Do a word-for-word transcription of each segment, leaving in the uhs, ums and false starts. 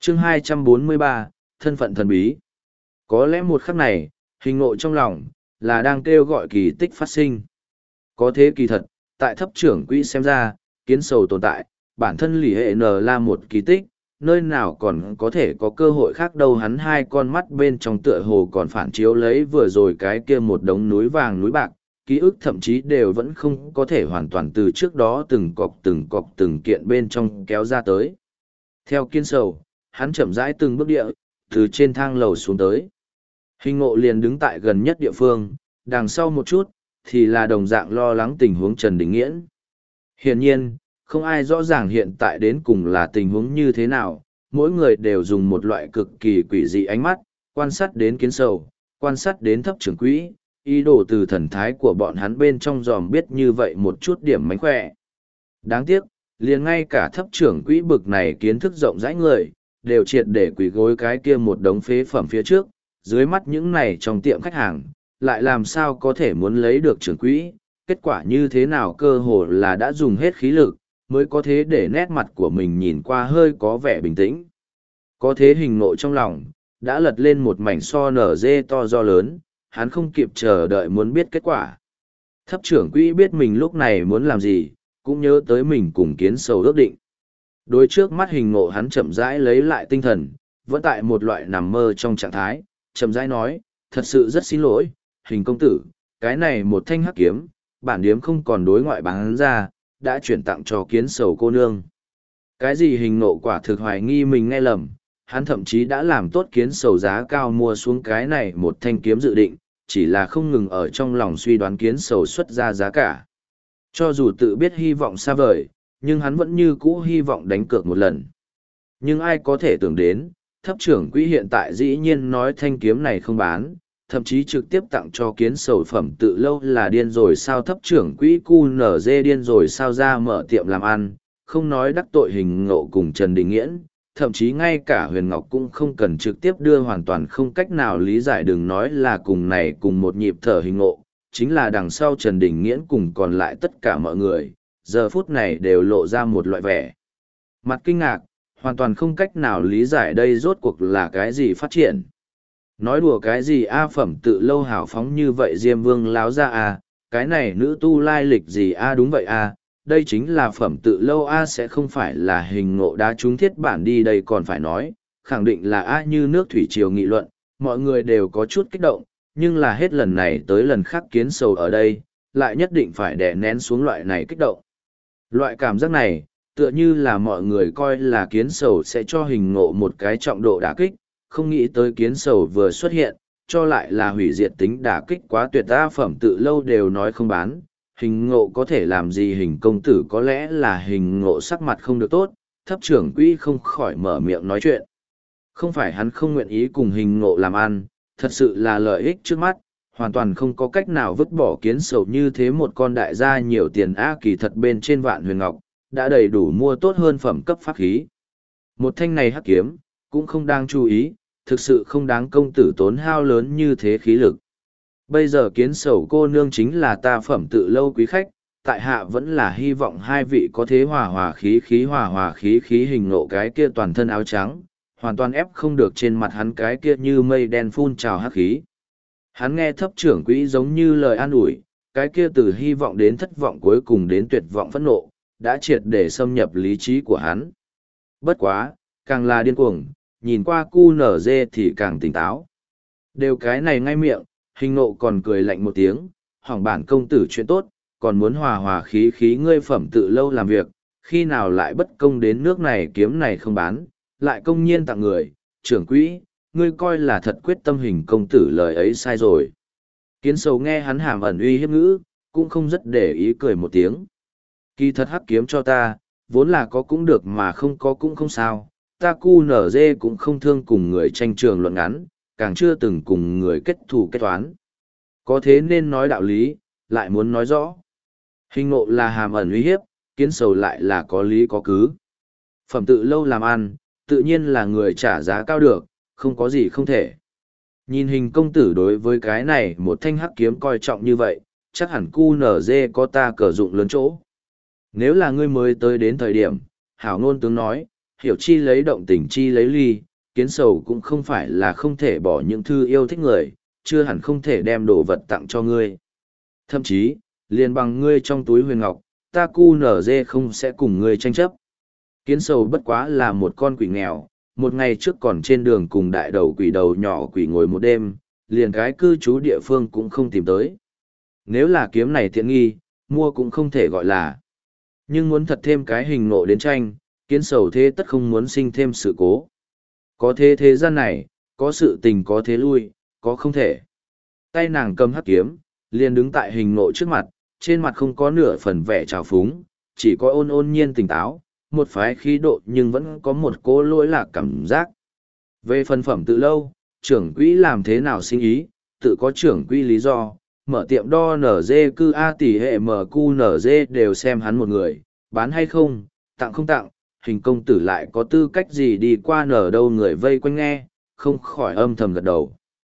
chương hai trăm bốn mươi ba, thân phận thần bí. Có lẽ một khắc này, hình ngộ trong lòng, là đang kêu gọi kỳ tích phát sinh. Có thế kỳ thật, tại thấp trưởng quỹ xem ra, kiến sầu tồn tại, bản thân lì hệ n là một kỳ tích, nơi nào còn có thể có cơ hội khác đâu. Hắn hai con mắt bên trong tựa hồ còn phản chiếu lấy vừa rồi cái kia một đống núi vàng núi bạc, ký ức thậm chí đều vẫn không có thể hoàn toàn từ trước đó từng cọc từng cọc từng kiện bên trong kéo ra tới. Theo kiến sầu, hắn chậm rãi từng bước địa, từ trên thang lầu xuống tới. Hình ngộ liền đứng tại gần nhất địa phương, đằng sau một chút, thì là đồng dạng lo lắng tình huống Trần Đình Nghiễn. Hiển nhiên, không ai rõ ràng hiện tại đến cùng là tình huống như thế nào, mỗi người đều dùng một loại cực kỳ quỷ dị ánh mắt, quan sát đến kiến sầu, quan sát đến thấp trưởng quỹ, ý đồ từ thần thái của bọn hắn bên trong dòm biết như vậy một chút điểm mánh khỏe. Đáng tiếc, liền ngay cả thấp trưởng quỹ bực này kiến thức rộng rãi người, đều triệt để quỷ gối cái kia một đống phế phẩm phía trước, dưới mắt những này trong tiệm khách hàng, lại làm sao có thể muốn lấy được trưởng quỹ, kết quả như thế nào cơ hồ là đã dùng hết khí lực, mới có thế để nét mặt của mình nhìn qua hơi có vẻ bình tĩnh. Có thế hình ngộ trong lòng, đã lật lên một mảnh so nở dê to do lớn, hắn không kịp chờ đợi muốn biết kết quả. Thấp trưởng quỹ biết mình lúc này muốn làm gì, cũng nhớ tới mình cùng kiến sầu ước định. Đối trước mắt hình ngộ hắn chậm rãi lấy lại tinh thần, vẫn tại một loại nằm mơ trong trạng thái, chậm rãi nói, thật sự rất xin lỗi, hình công tử, cái này một thanh hắc kiếm, bản điếm không còn đối ngoại bán ra, đã chuyển tặng cho kiến sầu cô nương. Cái gì hình ngộ quả thực hoài nghi mình nghe lầm, hắn thậm chí đã làm tốt kiến sầu giá cao mua xuống cái này một thanh kiếm dự định, chỉ là không ngừng ở trong lòng suy đoán kiến sầu xuất ra giá cả. Cho dù tự biết hy vọng xa vời, nhưng hắn vẫn như cũ hy vọng đánh cược một lần. Nhưng ai có thể tưởng đến, thấp trưởng quỹ hiện tại dĩ nhiên nói thanh kiếm này không bán, thậm chí trực tiếp tặng cho kiến sầu phẩm tự lâu là điên rồi sao. Thấp trưởng quỹ cu nở dê điên rồi sao ra mở tiệm làm ăn, không nói đắc tội hình ngộ cùng Trần Đình Nghiễn, thậm chí ngay cả Huyền Ngọc cũng không cần trực tiếp đưa, hoàn toàn không cách nào lý giải, đừng nói là cùng này cùng một nhịp thở hình ngộ, chính là đằng sau Trần Đình Nghiễn cùng còn lại tất cả mọi người, giờ phút này đều lộ ra một loại vẻ mặt kinh ngạc, hoàn toàn không cách nào lý giải đây rốt cuộc là cái gì phát triển. Nói đùa cái gì a, phẩm tự lâu hào phóng như vậy Diêm Vương láo ra a, cái này nữ tu lai lịch gì a, đúng vậy a, đây chính là phẩm tự lâu a, sẽ không phải là hình ngộ đá trúng thiết bản đi, đây còn phải nói, khẳng định là a. Như nước thủy triều nghị luận, mọi người đều có chút kích động, nhưng là hết lần này tới lần khác kiến sầu ở đây, lại nhất định phải đè nén xuống loại này kích động. Loại cảm giác này, tựa như là mọi người coi là kiến sầu sẽ cho hình ngộ một cái trọng độ đả kích, không nghĩ tới kiến sầu vừa xuất hiện, cho lại là hủy diệt tính đả kích quá tuyệt. Ta phẩm tự lâu đều nói không bán, hình ngộ có thể làm gì? Hình công tử có lẽ là hình ngộ sắc mặt không được tốt, thấp trưởng quỹ không khỏi mở miệng nói chuyện. Không phải hắn không nguyện ý cùng hình ngộ làm ăn, thật sự là lợi ích trước mắt, hoàn toàn không có cách nào vứt bỏ kiến sầu như thế một con đại gia nhiều tiền a. Kỳ thật bên trên Vạn Huyền Ngọc, đã đầy đủ mua tốt hơn phẩm cấp pháp khí. Một thanh này hắc kiếm, cũng không đáng chú ý, thực sự không đáng công tử tốn hao lớn như thế khí lực. Bây giờ kiến sầu cô nương chính là ta phẩm tự lâu quý khách, tại hạ vẫn là hy vọng hai vị có thế hòa hòa khí khí hòa hòa khí khí. Hình ngộ cái kia toàn thân áo trắng, hoàn toàn ép không được trên mặt hắn cái kia như mây đen phun trào hắc khí. Hắn nghe thấp trưởng quỹ giống như lời an ủi, cái kia từ hy vọng đến thất vọng cuối cùng đến tuyệt vọng phẫn nộ, đã triệt để xâm nhập lý trí của hắn. Bất quá, càng là điên cuồng, nhìn qua cu nở dê thì càng tỉnh táo. Đều cái này ngay miệng, hình nộ còn cười lạnh một tiếng, hỏng bản công tử chuyện tốt, còn muốn hòa hòa khí khí ngươi phẩm tự lâu làm việc, khi nào lại bất công đến nước này, kiếm này không bán, lại công nhiên tặng người, trưởng quỹ, ngươi coi là thật quyết tâm. Hình công tử lời ấy sai rồi. Kiến sầu nghe hắn hàm ẩn uy hiếp ngữ, cũng không rất để ý, cười một tiếng. Kỳ thật hắc kiếm cho ta, vốn là có cũng được mà không có cũng không sao, ta cu nở dê cũng không thương cùng người tranh trường luận ngắn, càng chưa từng cùng người kết thù kết toán. Có thế nên nói đạo lý, lại muốn nói rõ. Hình ngộ là hàm ẩn uy hiếp, kiến sầu lại là có lý có cứ. Phẩm tự lâu làm ăn, tự nhiên là người trả giá cao được, không có gì không thể. Nhìn hình công tử đối với cái này một thanh hắc kiếm coi trọng như vậy, chắc hẳn cu nở dê có ta cờ dụng lớn chỗ. Nếu là ngươi mới tới đến thời điểm, hảo ngôn tướng nói, hiểu chi lấy động tình chi lấy ly, kiến sầu cũng không phải là không thể bỏ những thư yêu thích người, chưa hẳn không thể đem đồ vật tặng cho ngươi. Thậm chí, liền bằng ngươi trong túi huyền ngọc, ta cu nở dê không sẽ cùng ngươi tranh chấp. Kiến sầu bất quá là một con quỷ nghèo, một ngày trước còn trên đường cùng đại đầu quỷ đầu nhỏ quỷ ngồi một đêm, liền cái cư trú địa phương cũng không tìm tới. Nếu là kiếm này tiện nghi, mua cũng không thể gọi là. Nhưng muốn thật thêm cái hình nộ đến tranh, kiến sầu thế tất không muốn sinh thêm sự cố. Có thế thế gian này, có sự tình có thế lui, có không thể. Tay nàng cầm hắc kiếm, liền đứng tại hình nộ trước mặt, trên mặt không có nửa phần vẻ trào phúng, chỉ có ôn ôn nhiên tỉnh táo, một phái khí độ nhưng vẫn có một cố lỗi lạc cảm giác. Về phân phẩm tự lâu, trưởng quỹ làm thế nào sinh ý, tự có trưởng quỹ lý do, mở tiệm đo nở dê cư A tỷ hệ mở cu nở dê đều xem hắn một người, bán hay không, tặng không tặng, hình công tử lại có tư cách gì đi qua nở đâu người vây quanh nghe, không khỏi âm thầm gật đầu.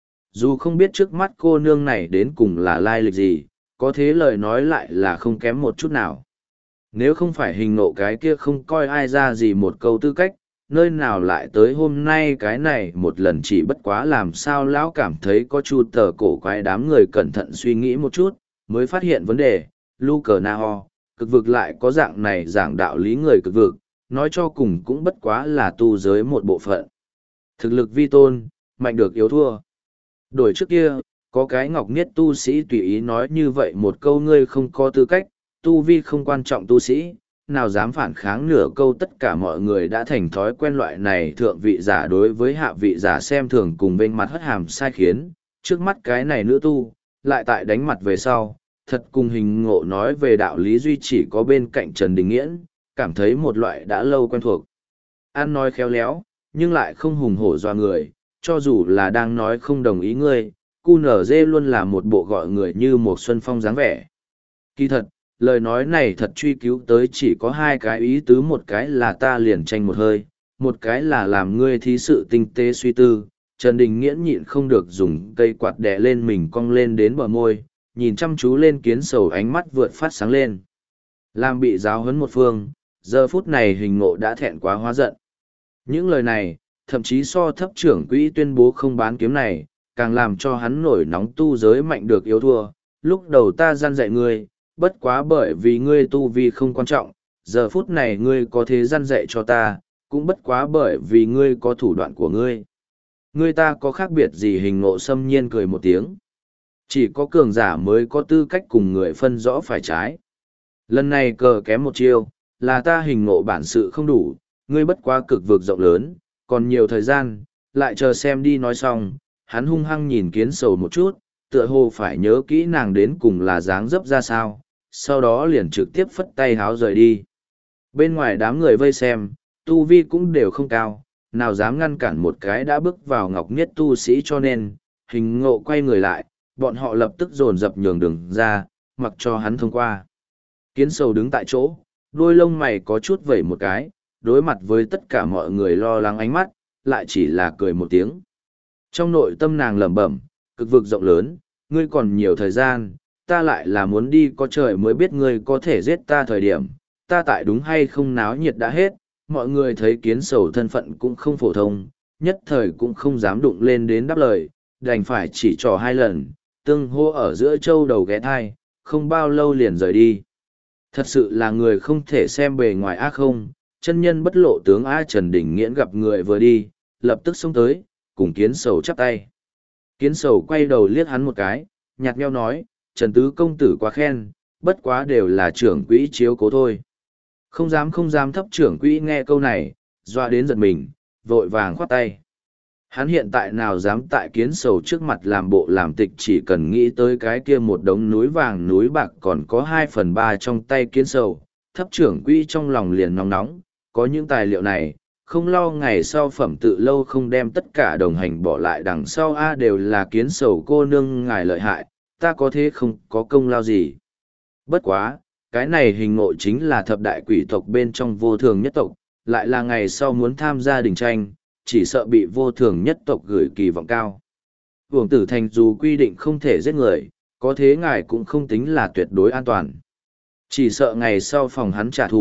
Dù không biết trước mắt cô nương này đến cùng là lai lịch gì, có thế lời nói lại là không kém một chút nào. Nếu không phải hình nộ cái kia không coi ai ra gì một câu tư cách, nơi nào lại tới hôm nay cái này một lần chỉ bất quá làm sao lão cảm thấy có chu tờ cổ quái đám người cẩn thận suy nghĩ một chút, mới phát hiện vấn đề, lu cờ na ho, cực vực lại có dạng này giảng đạo lý người cực vực, nói cho cùng cũng bất quá là tu giới một bộ phận. Thực lực vi tôn, mạnh được yếu thua. Đổi trước kia, có cái ngọc niết tu sĩ tùy ý nói như vậy một câu ngươi không có tư cách, tu vi không quan trọng tu sĩ, nào dám phản kháng nửa câu tất cả mọi người đã thành thói quen loại này thượng vị giả đối với hạ vị giả xem thường cùng bên mặt hất hàm sai khiến, trước mắt cái này nữ tu, lại tại đánh mặt về sau, thật cùng hình ngộ nói về đạo lý duy chỉ có bên cạnh Trần Đình Nghiễn, cảm thấy một loại đã lâu quen thuộc. An nói khéo léo, nhưng lại không hùng hổ doa người, cho dù là đang nói không đồng ý ngươi, cu nở dê luôn là một bộ gọi người như một xuân phong dáng vẻ. Kỳ thật, lời nói này thật truy cứu tới chỉ có hai cái ý tứ, một cái là ta liền tranh một hơi, một cái là làm ngươi thí sự tinh tế suy tư. Trần Đình Nghiễn nhịn không được dùng cây quạt đè lên mình cong lên đến bờ môi, nhìn chăm chú lên kiến sầu ánh mắt vượt phát sáng lên. Làm bị giáo huấn một phương, giờ phút này hình ngộ đã thẹn quá hóa giận. Những lời này, thậm chí so thấp trưởng quỹ tuyên bố không bán kiếm này, càng làm cho hắn nổi nóng tu giới mạnh được yếu thua. Lúc đầu ta gian dạy ngươi, bất quá bởi vì ngươi tu vi không quan trọng, giờ phút này ngươi có thế gian dạy cho ta, cũng bất quá bởi vì ngươi có thủ đoạn của ngươi. Ngươi ta có khác biệt gì? Hình ngộ xâm nhiên cười một tiếng. Chỉ có cường giả mới có tư cách cùng người phân rõ phải trái. Lần này cờ kém một chiêu, là ta hình ngộ bản sự không đủ, ngươi bất quá cực vực rộng lớn, còn nhiều thời gian, lại chờ xem đi. Nói xong, hắn hung hăng nhìn kiến sầu một chút, tựa hồ phải nhớ kỹ nàng đến cùng là dáng dấp ra sao, sau đó liền trực tiếp phất tay háo rời đi. Bên ngoài đám người vây xem, tu vi cũng đều không cao, nào dám ngăn cản một cái đã bước vào ngọc niết tu sĩ, cho nên, hình ngộ quay người lại, bọn họ lập tức dồn dập nhường đường ra, mặc cho hắn thông qua. Kiến sầu đứng tại chỗ, đôi lông mày có chút vẩy một cái, đối mặt với tất cả mọi người lo lắng ánh mắt, lại chỉ là cười một tiếng. Trong nội tâm nàng lẩm bẩm, cực vực rộng lớn, ngươi còn nhiều thời gian, ta lại là muốn đi có trời mới biết ngươi có thể giết ta thời điểm, ta tại đúng hay không náo nhiệt đã hết, mọi người thấy kiến sầu thân phận cũng không phổ thông, nhất thời cũng không dám đụng lên đến đáp lời, đành phải chỉ trò hai lần, tương hô ở giữa châu đầu ghé thai, không bao lâu liền rời đi. Thật sự là người không thể xem bề ngoài ác không, chân nhân bất lộ tướng A. Trần Đình Nghiễn gặp người vừa đi, lập tức xông tới, cùng kiến sầu chắp tay. Kiến sầu quay đầu liếc hắn một cái, nhạt nhẽo nói, Trần Tứ công tử quá khen, bất quá đều là trưởng quỹ chiếu cố thôi. Không dám không dám thấp trưởng quỹ nghe câu này, doa đến giật mình, vội vàng khoát tay. Hắn hiện tại nào dám tại kiến sầu trước mặt làm bộ làm tịch, chỉ cần nghĩ tới cái kia một đống núi vàng núi bạc còn có hai phần ba trong tay kiến sầu, thấp trưởng quỹ trong lòng liền nóng nóng, có những tài liệu này, không lo ngày sau phẩm tự lâu không đem tất cả đồng hành bỏ lại đằng sau a đều là kiến sầu cô nương ngài lợi hại, ta có thế không có công lao gì. Bất quá, cái này hình ngộ chính là thập đại quỷ tộc bên trong vô thường nhất tộc, lại là ngày sau muốn tham gia đình tranh, chỉ sợ bị vô thường nhất tộc gửi kỳ vọng cao. Vương tử thành dù quy định không thể giết người, có thế ngài cũng không tính là tuyệt đối an toàn. Chỉ sợ ngày sau phòng hắn trả thù,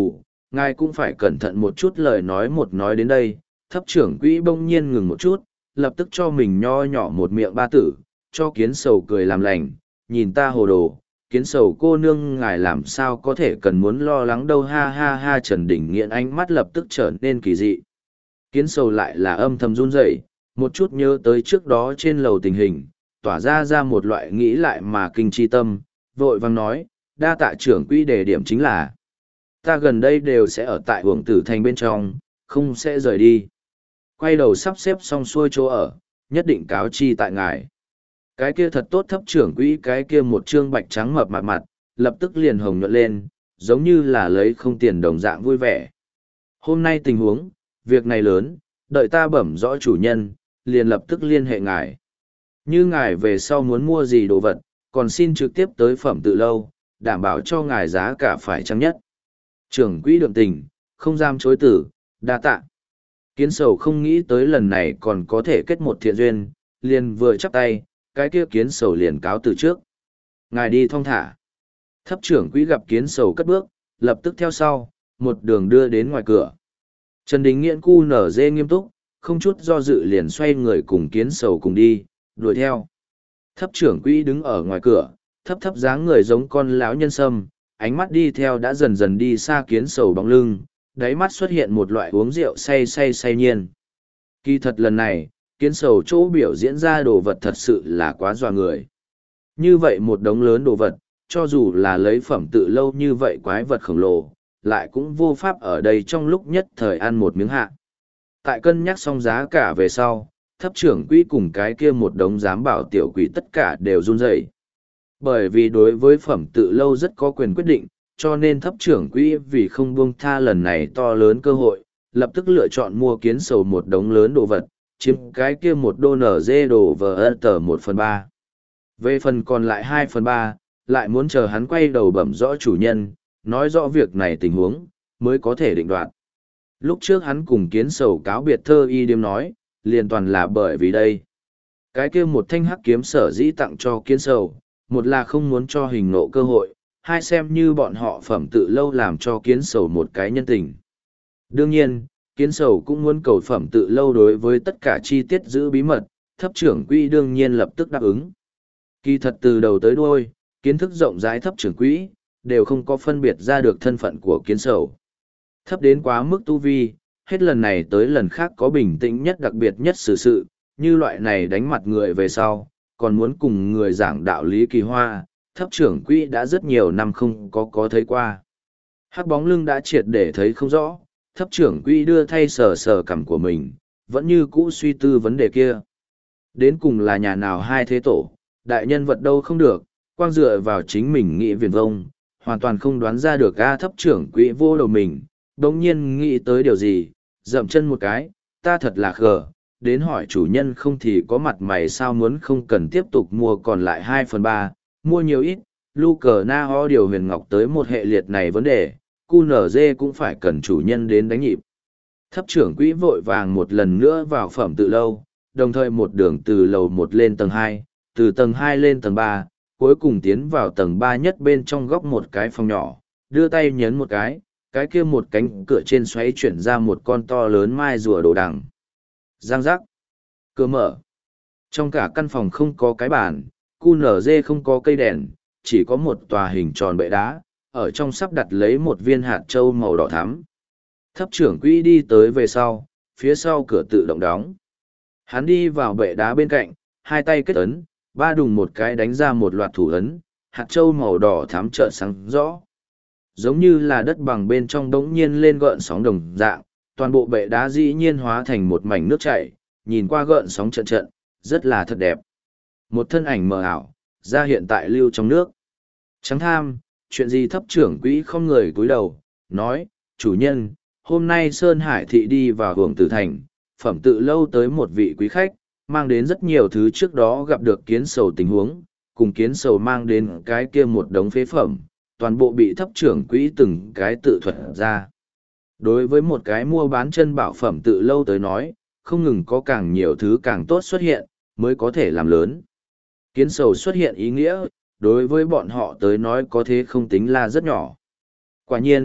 Ngài cũng phải cẩn thận một chút lời nói một nói đến đây, thấp trưởng quỹ bỗng nhiên ngừng một chút, lập tức cho mình nho nhỏ một miệng ba tử, cho kiến sầu cười làm lành, nhìn ta hồ đồ, kiến sầu cô nương ngài làm sao có thể cần muốn lo lắng đâu ha ha ha. Trần Đình Nghiện ánh mắt lập tức trở nên kỳ dị. Kiến sầu lại là âm thầm run rẩy, một chút nhớ tới trước đó trên lầu tình hình, tỏa ra ra một loại nghĩ lại mà kinh chi tâm, vội vang nói, đa tạ trưởng quỹ đề điểm chính là, ta gần đây đều sẽ ở tại Uổng Tử Thành bên trong, không sẽ rời đi. Quay đầu sắp xếp xong xuôi chỗ ở, nhất định cáo chi tại ngài. Cái kia thật tốt thấp trưởng quỹ, cái kia một trương bạch trắng mập mặt mặt, lập tức liền hồng nhuận lên, giống như là lấy không tiền đồng dạng vui vẻ. Hôm nay tình huống, việc này lớn, đợi ta bẩm rõ chủ nhân, liền lập tức liên hệ ngài. Như ngài về sau muốn mua gì đồ vật, còn xin trực tiếp tới Phẩm Tự Lâu, đảm bảo cho ngài giá cả phải chăng nhất. Trưởng quỹ đượng tình, không dám chối tử, đa tạ. Kiến sầu không nghĩ tới lần này còn có thể kết một thiện duyên, liền vừa chắp tay, cái kia kiến sầu liền cáo từ trước. Ngài đi thong thả. Thấp trưởng quỹ gặp kiến sầu cất bước, lập tức theo sau, một đường đưa đến ngoài cửa. Trần Đình Nghiện cu nở dê nghiêm túc, không chút do dự liền xoay người cùng kiến sầu cùng đi, đuổi theo. Thấp trưởng quỹ đứng ở ngoài cửa, thấp thấp dáng người giống con lão nhân sâm, ánh mắt đi theo đã dần dần đi xa kiến sầu bóng lưng, đáy mắt xuất hiện một loại uống rượu say say say nhiên. Kỳ thật lần này, kiến sầu chỗ biểu diễn ra đồ vật thật sự là quá dọa người. Như vậy một đống lớn đồ vật, cho dù là lấy Phẩm Tự Lâu như vậy quái vật khổng lồ, lại cũng vô pháp ở đây trong lúc nhất thời ăn một miếng hạ. Tại cân nhắc xong giá cả về sau, thấp trưởng quỹ cùng cái kia một đống giám bảo tiểu quỷ tất cả đều run rẩy. Bởi vì đối với Phẩm Tự Lâu rất có quyền quyết định, cho nên thấp trưởng quỹ vì không buông tha lần này to lớn cơ hội, lập tức lựa chọn mua kiến sầu một đống lớn đồ vật, chiếm cái kia một đô nở dê đồ vờ ân tờ một phần ba. Về phần còn lại hai phần ba, lại muốn chờ hắn quay đầu bẩm rõ chủ nhân, nói rõ việc này tình huống, mới có thể định đoạt. Lúc trước hắn cùng kiến sầu cáo biệt thơ y điếm nói, liền toàn là bởi vì đây. Cái kia một thanh hắc kiếm sở dĩ tặng cho kiến sầu, một là không muốn cho hình nộ cơ hội, hai xem như bọn họ Phẩm Tự Lâu làm cho kiến sầu một cái nhân tình. Đương nhiên, kiến sầu cũng muốn cầu Phẩm Tự Lâu đối với tất cả chi tiết giữ bí mật, thấp trưởng quỹ đương nhiên lập tức đáp ứng. Kỳ thật từ đầu tới đuôi, kiến thức rộng rãi thấp trưởng quỹ, đều không có phân biệt ra được thân phận của kiến sầu. Thấp đến quá mức tu vi, hết lần này tới lần khác có bình tĩnh nhất đặc biệt nhất xử sự, như loại này đánh mặt người về sau, còn muốn cùng người giảng đạo lý kỳ hoa, thấp trưởng quỹ đã rất nhiều năm không có có thấy qua. Hắc bóng lưng đã triệt để thấy không rõ, thấp trưởng quỹ đưa thay sờ sờ cằm của mình, vẫn như cũ suy tư vấn đề kia. Đến cùng là nhà nào hai thế tổ, đại nhân vật đâu không được, quang dựa vào chính mình nghĩ viền vông, hoàn toàn không đoán ra được ga thấp trưởng quỹ vô đầu mình, đống nhiên nghĩ tới điều gì, dậm chân một cái, ta thật là khờ, đến hỏi chủ nhân không thì có mặt mày sao muốn không cần tiếp tục mua còn lại hai phần ba, mua nhiều ít, lu cờ na ho điều huyền ngọc tới một hệ liệt này vấn đề, cu nở dê cũng phải cần chủ nhân đến đánh nhịp. Thấp trưởng quỹ vội vàng một lần nữa vào Phẩm Tự Lâu, đồng thời một đường từ lầu một lên tầng hai, từ tầng hai lên tầng ba, cuối cùng tiến vào tầng ba nhất bên trong góc một cái phòng nhỏ, đưa tay nhấn một cái, cái kia một cánh cửa trên xoáy chuyển ra một con to lớn mai rùa đồ đằng. Giang giác. Cửa mở. Trong cả căn phòng không có cái bàn, cu nở dê không có cây đèn, chỉ có một tòa hình tròn bệ đá, ở trong sắp đặt lấy một viên hạt trâu màu đỏ thắm. Thấp trưởng quỹ đi tới về sau, phía sau cửa tự động đóng. Hắn đi vào bệ đá bên cạnh, hai tay kết ấn, ba đùng một cái đánh ra một loạt thủ ấn, hạt trâu màu đỏ thắm trợn sáng rõ. Giống như là đất bằng bên trong đống nhiên lên gợn sóng đồng dạng, toàn bộ bệ đá dĩ nhiên hóa thành một mảnh nước chảy, nhìn qua gợn sóng trận trận, rất là thật đẹp. Một thân ảnh mờ ảo, ra hiện tại lưu trong nước. Trắng tham, chuyện gì thấp trưởng quỹ không người cúi đầu, nói, chủ nhân, hôm nay Sơn Hải Thị đi vào Hưởng Tử Thành, Phẩm Tự Lâu tới một vị quý khách, mang đến rất nhiều thứ trước đó gặp được kiến sầu tình huống, cùng kiến sầu mang đến cái kia một đống phế phẩm, toàn bộ bị thấp trưởng quỹ từng cái tự thuật ra. Đối với một cái mua bán chân bảo Phẩm Tự Lâu tới nói, không ngừng có càng nhiều thứ càng tốt xuất hiện, mới có thể làm lớn. Kiến sầu xuất hiện ý nghĩa, đối với bọn họ tới nói có thế không tính là rất nhỏ. Quả nhiên,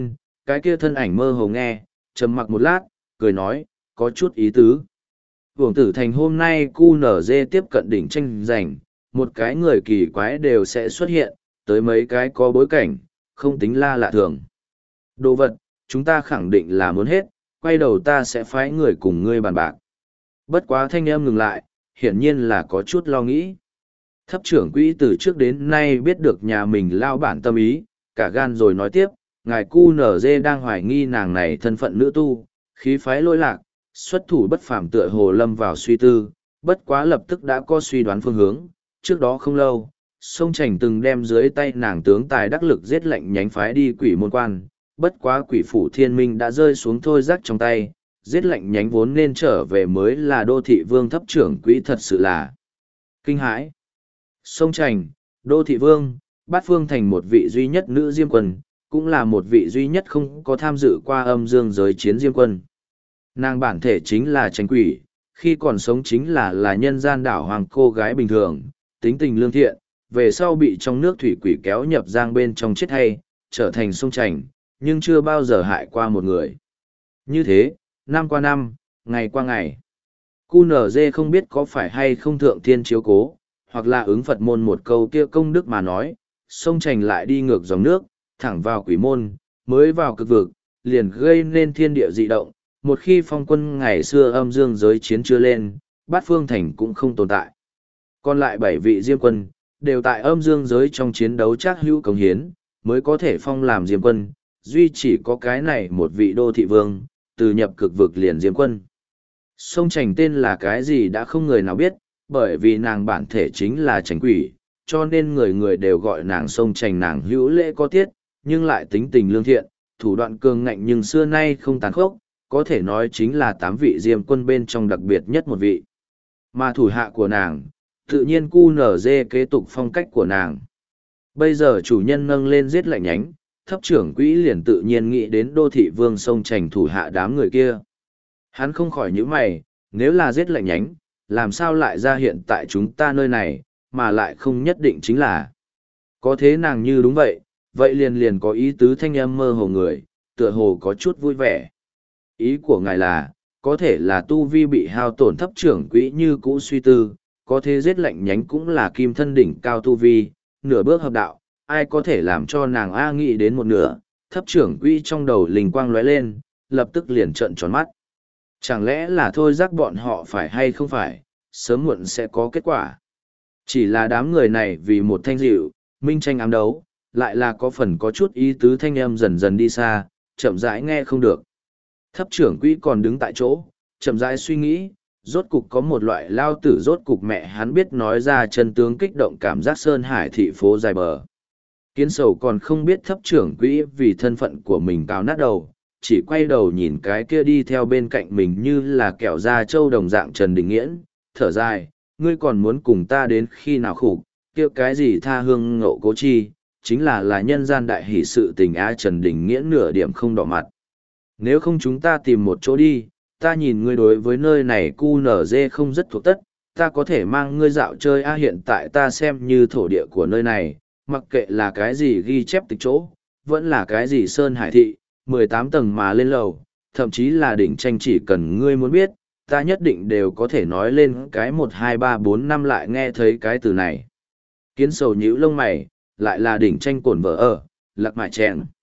cái kia thân ảnh mơ hồ nghe, trầm mặc một lát, cười nói, có chút ý tứ. Vương tử thành hôm nay cu nở dê tiếp cận đỉnh tranh giành, một cái người kỳ quái đều sẽ xuất hiện, tới mấy cái có bối cảnh, không tính la lạ thường. Đồ vật, chúng ta khẳng định là muốn hết, quay đầu ta sẽ phái người cùng ngươi bàn bạc. Bất quá thanh em ngừng lại, hiển nhiên là có chút lo nghĩ. Thấp trưởng quỹ từ trước đến nay biết được nhà mình lao bản tâm ý, cả gan rồi nói tiếp, ngài cu nở dê đang hoài nghi nàng này thân phận nữ tu, khí phái lỗi lạc, xuất thủ bất phàm tựa hồ lâm vào suy tư, bất quá lập tức đã có suy đoán phương hướng. Trước đó không lâu, sông Trành từng đem dưới tay nàng tướng tài đắc lực giết lệnh nhánh phái đi quỷ môn quan, bất quá quỷ phủ thiên minh đã rơi xuống thôi rắc trong tay, giết lệnh nhánh vốn nên trở về mới là đô thị vương thấp trưởng quỹ thật sự là kinh hãi. Sông Trành, đô thị vương, bát phương thành một vị duy nhất nữ diêm quân, cũng là một vị duy nhất không có tham dự qua âm dương giới chiến diêm quân. Nàng bản thể chính là Trành quỷ, khi còn sống chính là là nhân gian đảo hoàng cô gái bình thường, tính tình lương thiện, về sau bị trong nước thủy quỷ kéo nhập giang bên trong chết hay, trở thành sông Trành, nhưng chưa bao giờ hại qua một người. Như thế, năm qua năm, ngày qua ngày, cu nở dê không biết có phải hay không thượng thiên chiếu cố, hoặc là ứng Phật môn một câu kia công đức mà nói, sông Trành lại đi ngược dòng nước, thẳng vào quỷ môn, mới vào cực vực, liền gây nên thiên địa dị động. Một khi phong quân ngày xưa âm dương giới chiến chưa lên, bát phương thành cũng không tồn tại. Còn lại bảy vị diêm quân, đều tại âm dương giới trong chiến đấu chắc hữu cống hiến, mới có thể phong làm diêm quân, duy chỉ có cái này một vị đô thị vương, từ nhập cực vực liền diêm quân. Sông Trành tên là cái gì đã không người nào biết, bởi vì nàng bản thể chính là Trành quỷ, cho nên người người đều gọi nàng Sông Trành. Nàng hữu lễ có tiết, nhưng lại tính tình lương thiện, thủ đoạn cường ngạnh nhưng xưa nay không tàn khốc, có thể nói chính là tám vị diêm quân bên trong đặc biệt nhất một vị. Mà thủ hạ của nàng, tự nhiên cu nở dê kế tục phong cách của nàng. Bây giờ chủ nhân nâng lên giết lạnh nhánh, thấp trưởng quỹ liền tự nhiên nghĩ đến đô thị vương Sông Trành thủ hạ đám người kia. Hắn không khỏi nhíu mày, nếu là giết lạnh nhánh, làm sao lại ra hiện tại chúng ta nơi này, mà lại không nhất định chính là. Có thế nàng như đúng vậy, vậy liền liền có ý tứ thanh âm mơ hồ người, tựa hồ có chút vui vẻ. Ý của ngài là, có thể là tu vi bị hao tổn thấp trưởng quỹ như cũ suy tư, có thế giết lạnh nhánh cũng là kim thân đỉnh cao tu vi, nửa bước hợp đạo, ai có thể làm cho nàng A nghĩ đến một nửa, thấp trưởng quỹ trong đầu linh quang lóe lên, lập tức liền trợn tròn mắt. Chẳng lẽ là thôi rắc bọn họ phải hay không phải, sớm muộn sẽ có kết quả. Chỉ là đám người này vì một thanh dịu, minh tranh ám đấu, lại là có phần có chút ý tứ thanh âm dần dần đi xa, chậm rãi nghe không được. Thấp trưởng quỹ còn đứng tại chỗ, chậm rãi suy nghĩ, rốt cục có một loại lao tử rốt cục mẹ hắn biết nói ra chân tướng kích động cảm giác sơn hải thị phố dài bờ. Kiến sầu còn không biết thấp trưởng quỹ vì thân phận của mình cao nát đầu, chỉ quay đầu nhìn cái kia đi theo bên cạnh mình như là kẹo da trâu đồng dạng Trần Đình Nghiễn, thở dài, ngươi còn muốn cùng ta đến khi nào khủ, kia cái gì tha hương ngộ cố chi, chính là là nhân gian đại hỷ sự tình á. Trần Đình Nghiễn nửa điểm không đỏ mặt. Nếu không chúng ta tìm một chỗ đi, ta nhìn ngươi đối với nơi này cu nở dê không rất thuộc tất, ta có thể mang ngươi dạo chơi a. Hiện tại ta xem như thổ địa của nơi này, mặc kệ là cái gì ghi chép tịch chỗ, vẫn là cái gì sơn hải thị, mười tám tầng mà lên lầu, thậm chí là đỉnh tranh, chỉ cần ngươi muốn biết, ta nhất định đều có thể nói lên cái một hai ba bốn năm lại nghe thấy cái từ này. Kiến sầu nhíu lông mày, lại là đỉnh tranh cổn vợ ở, lạc mại chèn.